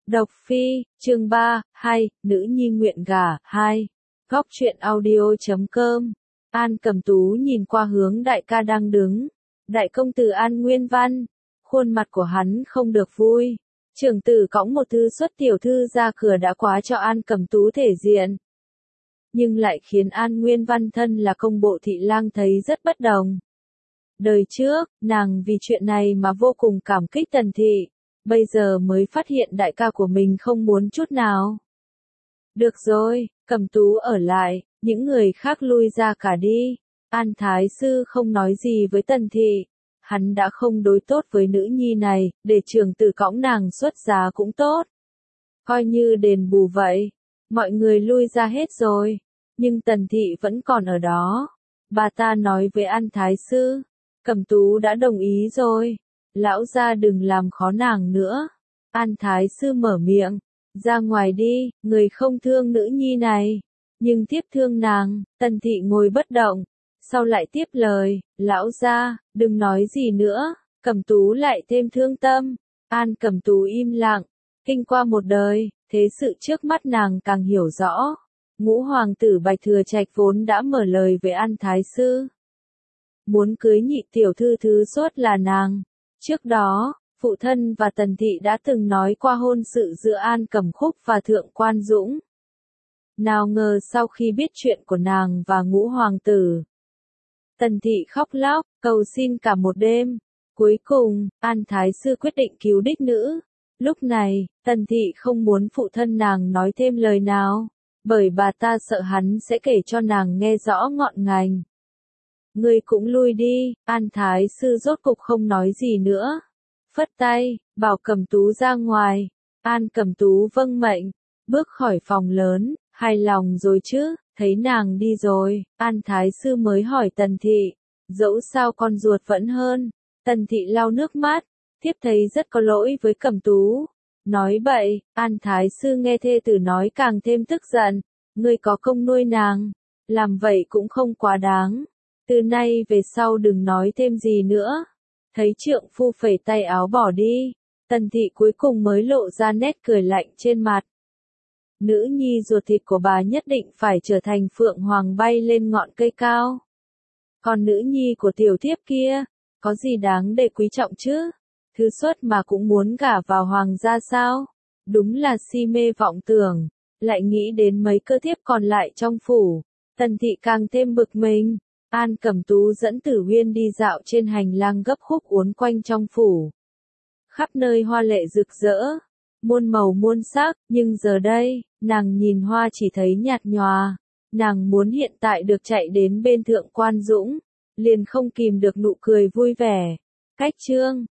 Độc Phi, chương 3, 2, nữ nhi nguyện gả, 2. Góc truyện audio.com. An Cẩm Tú nhìn qua hướng đại ca đang đứng. Đại công tử An Nguyên Văn. Khuôn mặt của hắn không được vui. Trưởng tử cõng một thư xuất tiểu thư ra cửa đã quá cho An Cẩm Tú thể diện. Nhưng lại khiến An Nguyên Văn thân là công bộ thị lang thấy rất bất đồng. Đời trước, nàng vì chuyện này mà vô cùng cảm kích Tần thị. Bây giờ mới phát hiện đại ca của mình không muốn chút nào. Được rồi, Cẩm Tú ở lại, những người khác lui ra cả đi. An Thái Sư không nói gì với Tần thị. Hắn đã không đối tốt với nữ nhi này, để trưởng tử cõng nàng xuất giá cũng tốt. Coi như đền bù vậy. Mọi người lui ra hết rồi. Nhưng Tần thị vẫn còn ở đó. Bà ta nói với An Thái Sư. Cẩm Tú đã đồng ý rồi. Lão gia đừng làm khó nàng nữa. An Thái Sư mở miệng. Ra ngoài đi, người không thương nữ nhi này. Nhưng tiếp thương nàng. Tần thị ngồi bất động. Sau lại tiếp lời. Lão gia, đừng nói gì nữa. Cẩm Tú lại thêm thương tâm. An Cẩm Tú im lặng. Kinh qua một đời, thế sự trước mắt nàng càng hiểu rõ. Ngũ hoàng tử Bạch Thừa Trạch vốn đã mở lời với An Thái Sư. Muốn cưới nhị tiểu thư thứ sốt là nàng. Trước đó, phụ thân và Tần thị đã từng nói qua hôn sự giữa An Cẩm Khúc và Thượng Quan Dũng. Nào ngờ sau khi biết chuyện của nàng và ngũ hoàng tử, Tần thị khóc lóc, cầu xin cả một đêm. Cuối cùng, An Thái Sư quyết định cứu đích nữ. Lúc này, Tần thị không muốn phụ thân nàng nói thêm lời nào, bởi bà ta sợ hắn sẽ kể cho nàng nghe rõ ngọn ngành. Ngươi cũng lui đi, An Thái Sư rốt cục không nói gì nữa. Phất tay, bảo Cẩm Tú ra ngoài. An Cẩm Tú vâng mệnh, bước khỏi phòng lớn, hài lòng rồi chứ, thấy nàng đi rồi, An Thái Sư mới hỏi Tần thị, dẫu sao con ruột vẫn hơn. Tần thị lau nước mắt, tiếp thấy rất có lỗi với Cẩm Tú. Nói bậy, An Thái Sư nghe thê tử nói càng thêm tức giận, ngươi có công nuôi nàng, làm vậy cũng không quá đáng. Từ nay về sau đừng nói thêm gì nữa. Thấy trượng phu phẩy tay áo bỏ đi, Tần thị cuối cùng mới lộ ra nét cười lạnh trên mặt. Nữ nhi ruột thịt của bà nhất định phải trở thành phượng hoàng bay lên ngọn cây cao. Còn nữ nhi của tiểu thiếp kia, có gì đáng để quý trọng chứ? Thứ xuất mà cũng muốn gả vào hoàng gia sao? Đúng là si mê vọng tưởng, lại nghĩ đến mấy cơ thiếp còn lại trong phủ. Tần thị càng thêm bực mình. An Cẩm Tú dẫn Tử Huyên đi dạo trên hành lang gấp khúc uốn quanh trong phủ. Khắp nơi hoa lệ rực rỡ, muôn màu muôn sắc, nhưng giờ đây, nàng nhìn hoa chỉ thấy nhạt nhòa. Nàng muốn hiện tại được chạy đến bên Thượng Quan Dũng, liền không kìm được nụ cười vui vẻ. Cách chương